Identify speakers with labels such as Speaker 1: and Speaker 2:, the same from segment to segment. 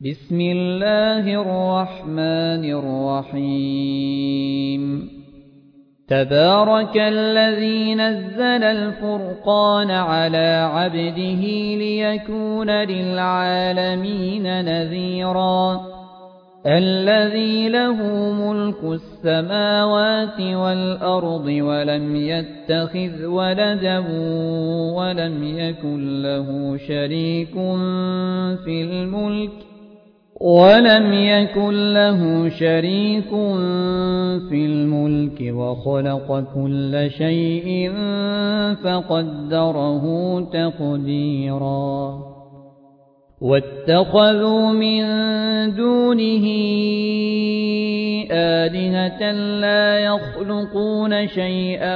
Speaker 1: بسم الله الرحمن الرحيم تبارك الذي نزل الفرقان على عبده ليكون للعالمين نذيرا الذي له ملك السماوات والأرض ولم يتخذ ولدا ولم يكن له شريك في الملك وخلق كل شيء فقدره تقديرا واتخذوا من دونه آلهة لا يخلقون شيئا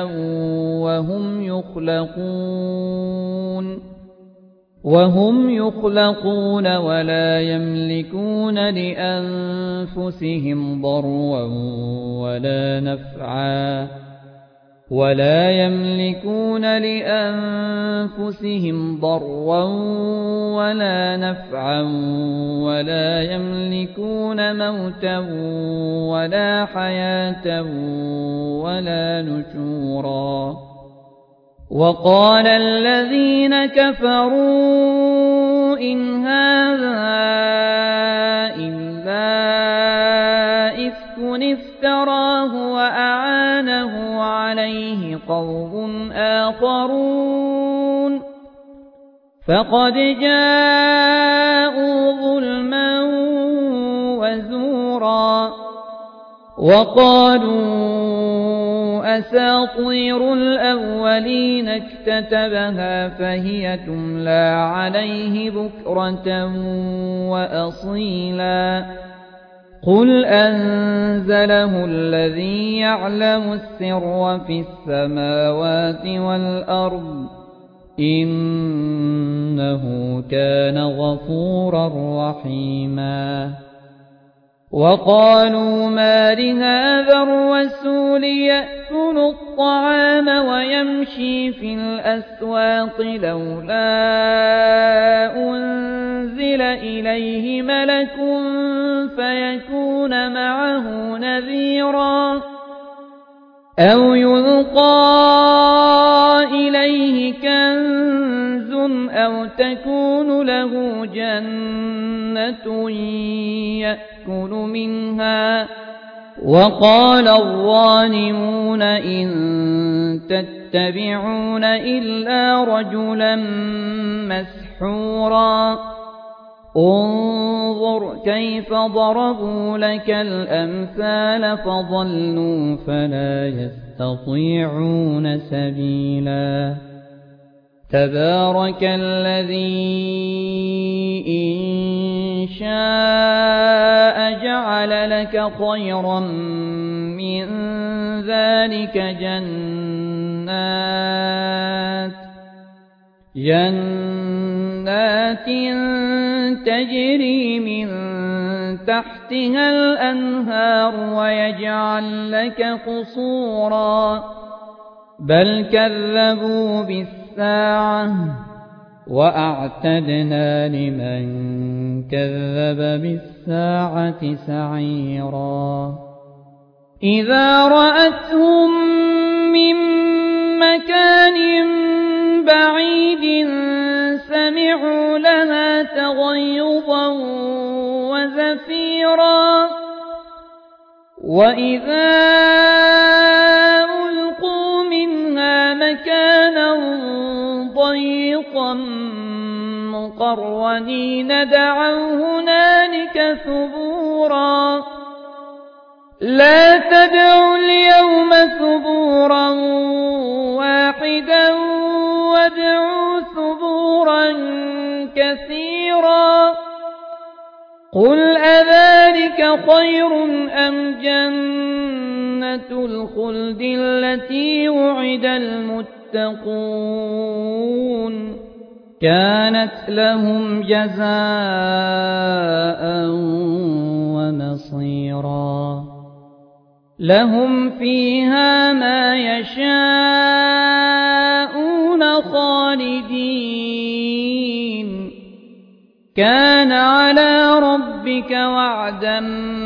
Speaker 1: وهم يخلقون ولا يملكون لأنفسهم ضرا ولا نفعا ولا يملكون موتا ولا حياة ولا نشورا وقال الذين كفروا إن هذا إلا إفك افتراه وأعانه عليه قوم آخرون فقد جاءوا ظلما وزورا وقالوا أساطير الأولين اكتتبها فهي تملى عليه بكرة وأصيلا قل أنزله الذي يعلم السر في السماوات والأرض إنه كان غفورا رحيما وقالوا ما لهذا الرسول يأكل الطعام ويمشي في الأسواق لولا أنزل إليه ملك فيكون معه نذيرا أو يلقى إليه كنز أو تكون له جنة يأكل منها وقال الظالمون إن تتبعون إلا رجلا مسحورا انظر كيف ضربوا لك الأمثال فضلوا فلا يستطيعون سبيلا تبارك الذي إن شاء جعل لك خيرا من ذلك جنات تجري من تحتها الأنهار ويجعل لك قصورا بل كذبوا بالساعة وأعتدنا لمن كذب بالساعة سعيرا إذا رأتهم من مكان بعيد سمعوا لها تغيظا وزفيرا وإذا ألقوا منها مكانا ضيقا مقرنين دعوا هنالك ثبورا لا تدعوا اليوم ثبورا واحدا وادعوا ثبورا كثيرا قل أذلك خير أم جنة الخلد التي وعد المتقون كانت لهم جزاء ومصيرا لهم فيها ما يشاءون خالدين كان على ربك وعدا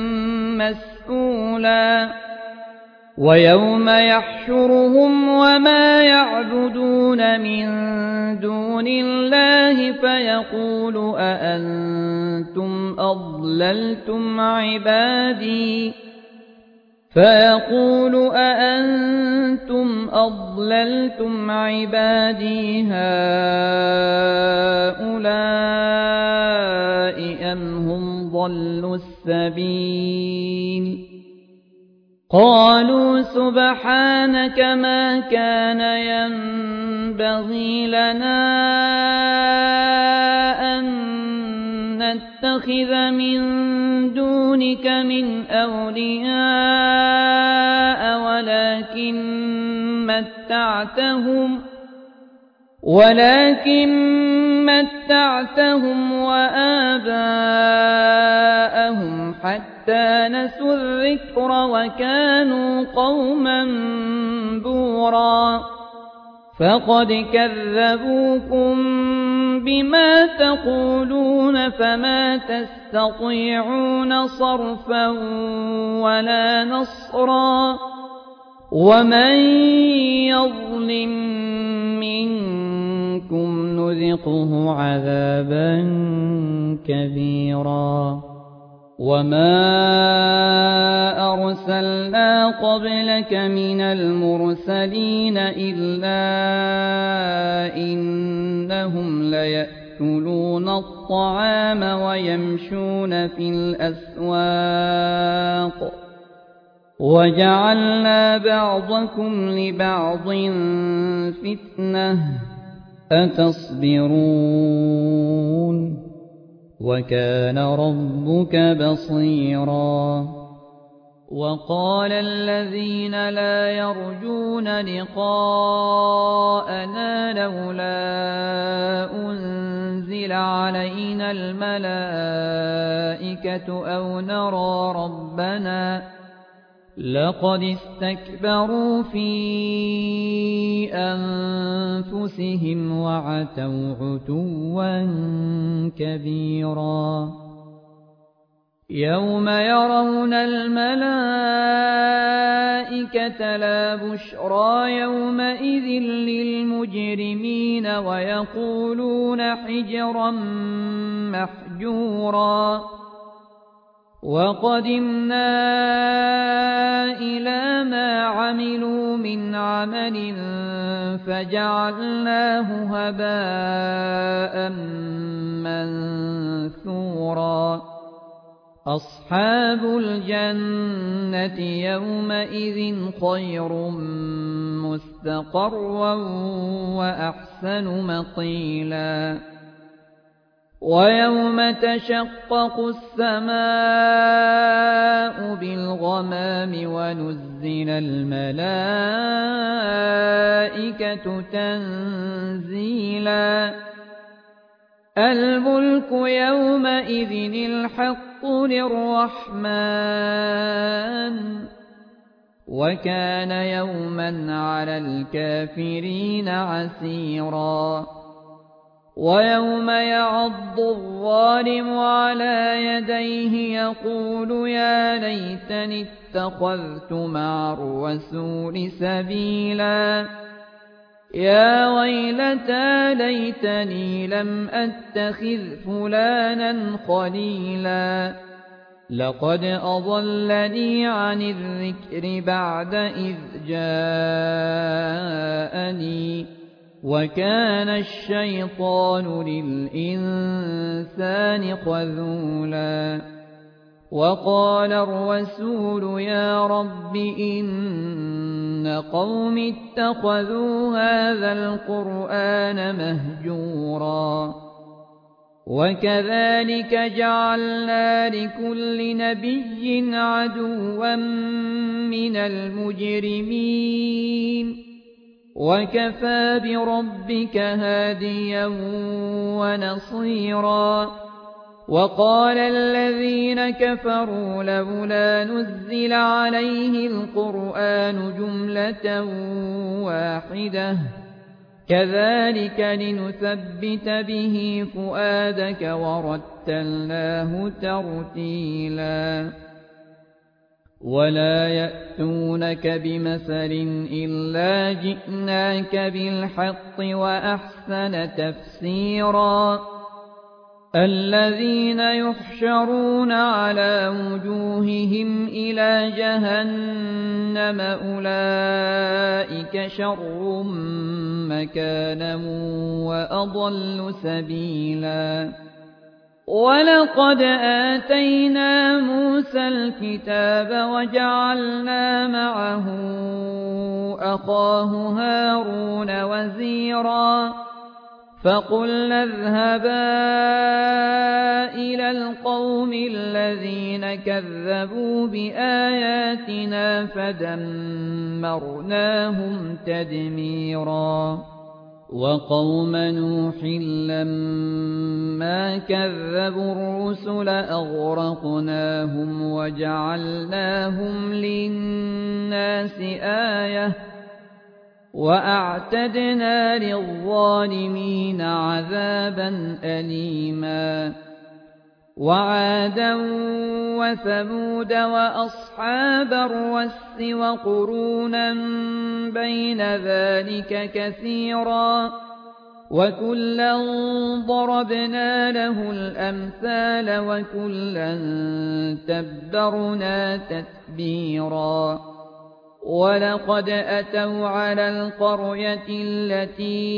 Speaker 1: مسئولا ويوم يحشرهم وما يعبدون من دون الله فيقول أأنتم أضللتم عبادي هؤلاء أم هم ضلوا السبيل قالوا سبحانك ما كان ينبغي لنا أن نتخذ من دونك من أولياء ولكن متعتهم وآباءهم حتى نسوا الذكر وكانوا قوما بورا فقد كذبوكم بما تقولون فما تستطيعون صرفا ولا نصرا ومن يظلم منكم نذقه عذابا كبيرا وما أرسلنا قبلك من المرسلين إلا إنهم ليأكلون الطعام ويمشون في الأسواق وجعلنا بعضكم لبعض فتنة أتصبرون وكان ربك بصيرا وقال الذين لا يرجون لقاءنا لولا أنزل علينا الملائكة أو نرى ربنا لقد استكبروا في أنفسهم وعتوا عتوا كبيرا يوم يرون الملائكة لا بشرى يومئذ للمجرمين ويقولون حجرا محجورا وقدمنا إلى ما عملوا من عمل فجعلناه هباء منثورا أصحاب الجنة يومئذ خير مستقرا وأحسن مقيلا ويوم تشقق السماء بالغمام ونزل الملائكة تنزيلا الملك يومئذ الحق للرحمن وكان يوما على الكافرين عسيرا ويوم يعض الظالم على يديه يقول يا ليتني اتخذت مع الرسول سبيلا يا ويلتى ليتني لم أتخذ فلانا خليلا لقد أضلني عن الذكر بعد إذ جاءني وكان الشيطان للإنسان خذولا وقال الرسول يا رب إن قوم اتخذوا هذا القرآن مهجورا وكذلك جعلنا لكل نبي عدوا من المجرمين وكفى بربك هاديا ونصيرا وقال الذين كفروا لولا نزل عليه القرآن جملة واحدة كذلك لنثبت به فؤادك ورتلناه ترتيلا ولا يأتونك بمثل إلا جئناك بالحق وأحسن تفسيرا الذين يحشرون على وجوههم إلى جهنم أولئك شر مكانا وأضل سبيلا ولقد آتينا موسى الكتاب وجعلنا معه أخاه هارون وزيرا فقلنا اذهبا إلى القوم الذين كذبوا بآياتنا فدمرناهم تدميرا وقوم نوح لما كذبوا الرسل أغرقناهم وجعلناهم للناس آية وأعتدنا للظالمين عذابا أليما وعادا وثمود وأصحاب الرس وقرونا بين ذلك كثيرا وكلا ضربنا له الأمثال وكلا تبرنا تتبيرا ولقد أتوا على القرية التي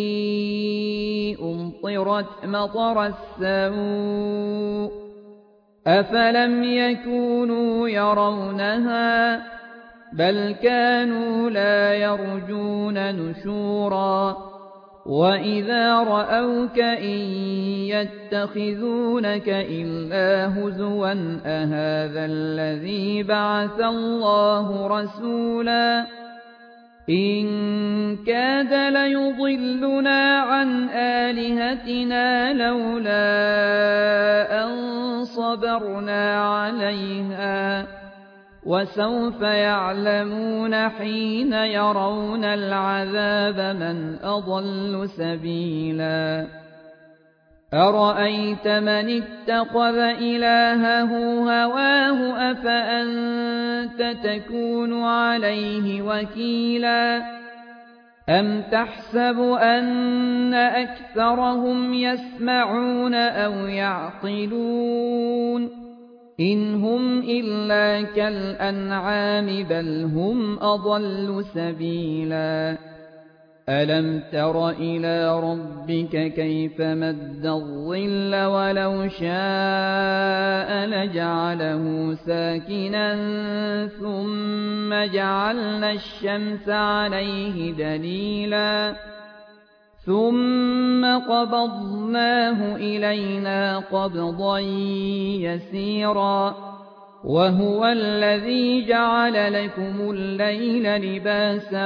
Speaker 1: أمطرت مطر السوء أفلم يكونوا يرونها بل كانوا لا يرجون نشورا وإذا رأوك إن يتخذونك إلا هزوا أهذا الذي بعث الله رسولا إن كاد ليضلنا عن آلهتنا لولا أن صبرنا عليها وسوف يعلمون حين يرون العذاب من أضل سبيلا أرأيت من اتخذ إلهه هواه أفأنت تكون عليه وكيلا أم تحسب أن أكثرهم يسمعون أو يعقلون إن هم إلا كالأنعام بل هم أضل سبيلا ألم تر إلى ربك كيف مد الظل ولو شاء لجعله ساكنا ثم جعلنا الشمس عليه دليلا ثم قبضناه إلينا قبضا يسيرا وهو الذي جعل لكم الليل لباسا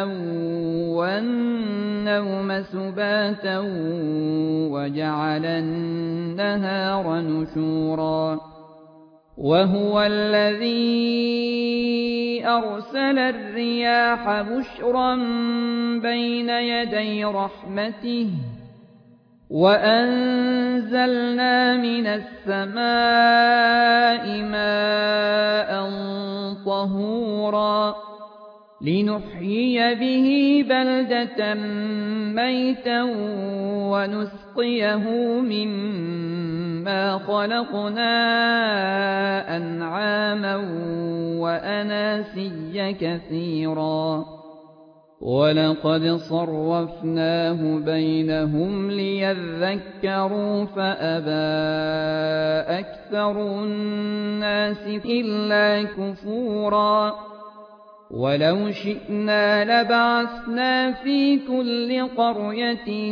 Speaker 1: والنوم سباتا وجعل النهار نشورا وهو الذي أرسل الرياح بشرا بين يدي رحمته وأنزلنا من السماء ماء طهورا لنحيي به بلدة ميتا ونسقيه مما خلقنا أنعاما وأناسيا كثيرا ولقد صرفناه بينهم ليذكروا فأبى أكثر الناس إلا كفورا ولو شئنا لبعثنا في كل قرية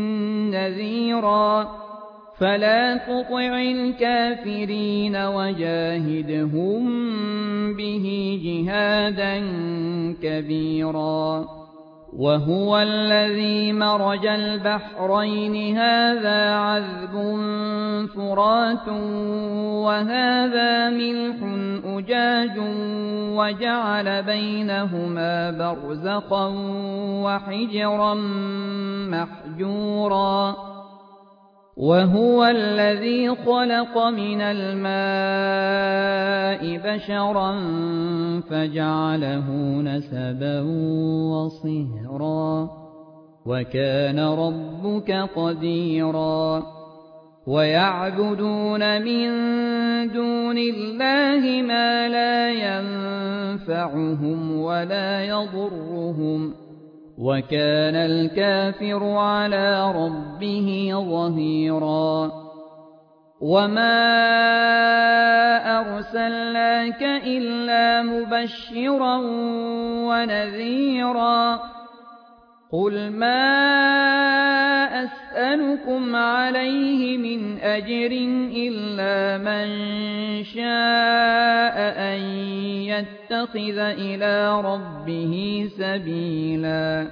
Speaker 1: نذيرا فلا تطع الكافرين وجاهدهم به جهادا كبيرا وهو الذي مرج البحرين هذا عذب فرات وهذا ملح أجاج وجعل بينهما برزخا وحجرا محجورا وهو الذي خلق من الماء بشرا فجعله نسبا وصهرا وكان ربك قديرا ويعبدون من دون الله ما لا ينفعهم ولا يضرهم وكان الكافر على ربه ظهيرا وما أرسلناك إلا مبشرا ونذيرا قل ما أسألكم عليه من أجر إلا من شاء أن يتخذ إلى ربه سبيلا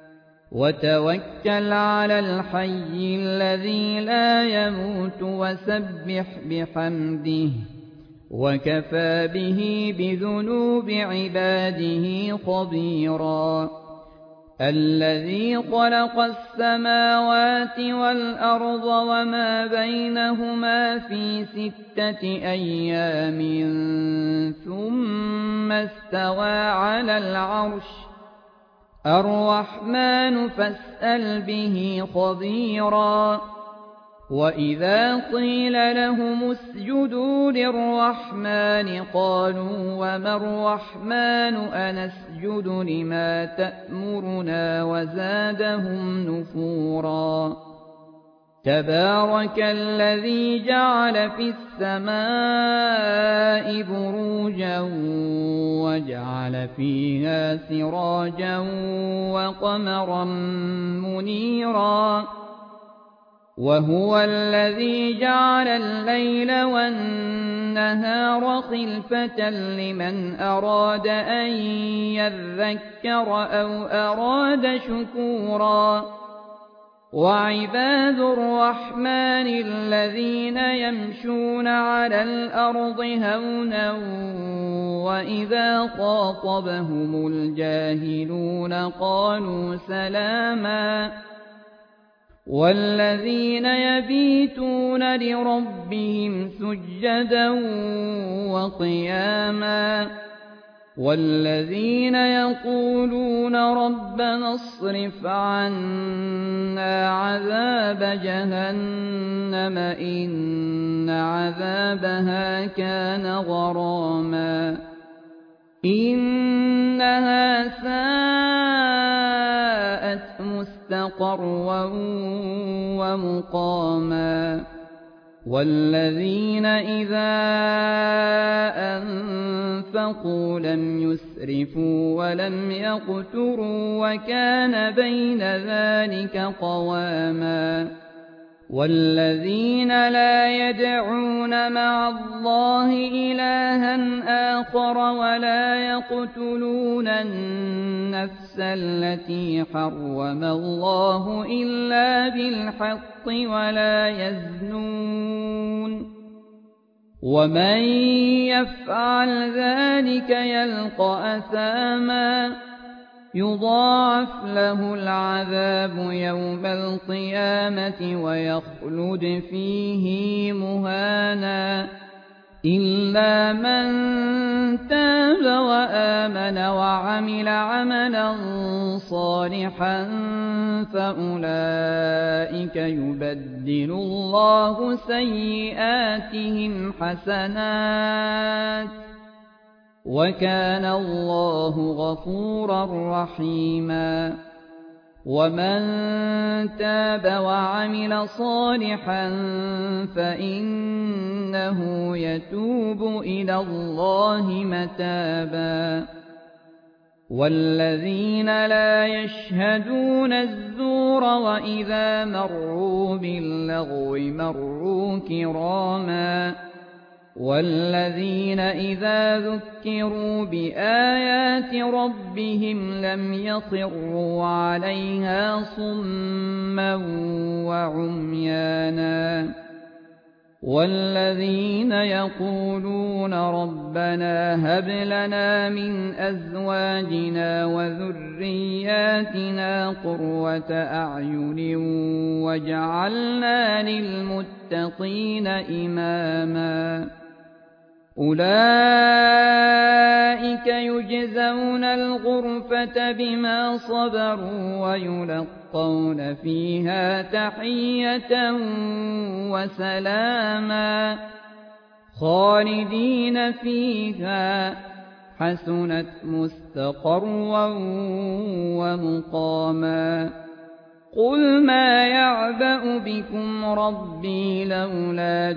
Speaker 1: وتوكل على الحي الذي لا يموت وسبح بحمده وكفى به بذنوب عباده خبيرا الذي خلق السماوات والأرض وما بينهما في 6 أيام ثم استوى على العرش الرحمن فاسأل به خبيرا وإذا قيل لهم اسجدوا للرحمن قالوا وما الرحمن أنسجد لما تأمرنا وزادهم نفورا تبارك الذي جعل في السماء بروجا وجعل فيها سراجا وقمرا منيرا وهو الذي جعل الليل والنهار خلفة لمن أراد أن يذكر أو أراد شكورا وعباد الرحمن الذين يمشون على الأرض هونا وإذا خاطبهم الجاهلون قالوا سلاما والذين يبيتون لربهم سجدا وقياما والذين يقولون ربنا اصرف عنا عذاب جهنم إن عذابها كان غراما إنها ساءت مستقرا ومقاما والذين إذا أنفقوا لم يسرفوا ولم يقتروا وكان بين ذلك قواما والذين لا يدعون مع الله إلها آخر ولا يقتلون النفس التي حرم الله إلا بالحق ولا يزنون ومن يفعل ذلك يلقى أثاما يضاعف له العذاب يوم القيامة ويخلد فيه مهانا إلا من تاب وآمن وعمل عملا صالحا فأولئك يبدل الله سيئاتهم حسنات وكان الله غفورا رحيما ومن تاب وعمل صالحا فإنه يتوب إلى الله متابا والذين لا يشهدون الزور وإذا مروا باللغو مروا كراما والذين إذا ذكروا بآيات ربهم لم يخروا عليها صما وعميانا والذين يقولون ربنا هب لنا من أزواجنا وذرياتنا قرة أعين واجعلنا للمتقين إماما أولئك يجزون الغرفة بما صبروا ويلقون فيها تحية وسلاما خالدين فيها حسنت مستقرا ومقاما قل ما يعبأ بكم ربي لولا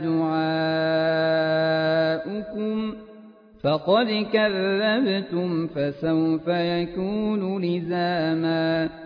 Speaker 1: دعاؤكم فقد كذبتم فسوف يكون لزاما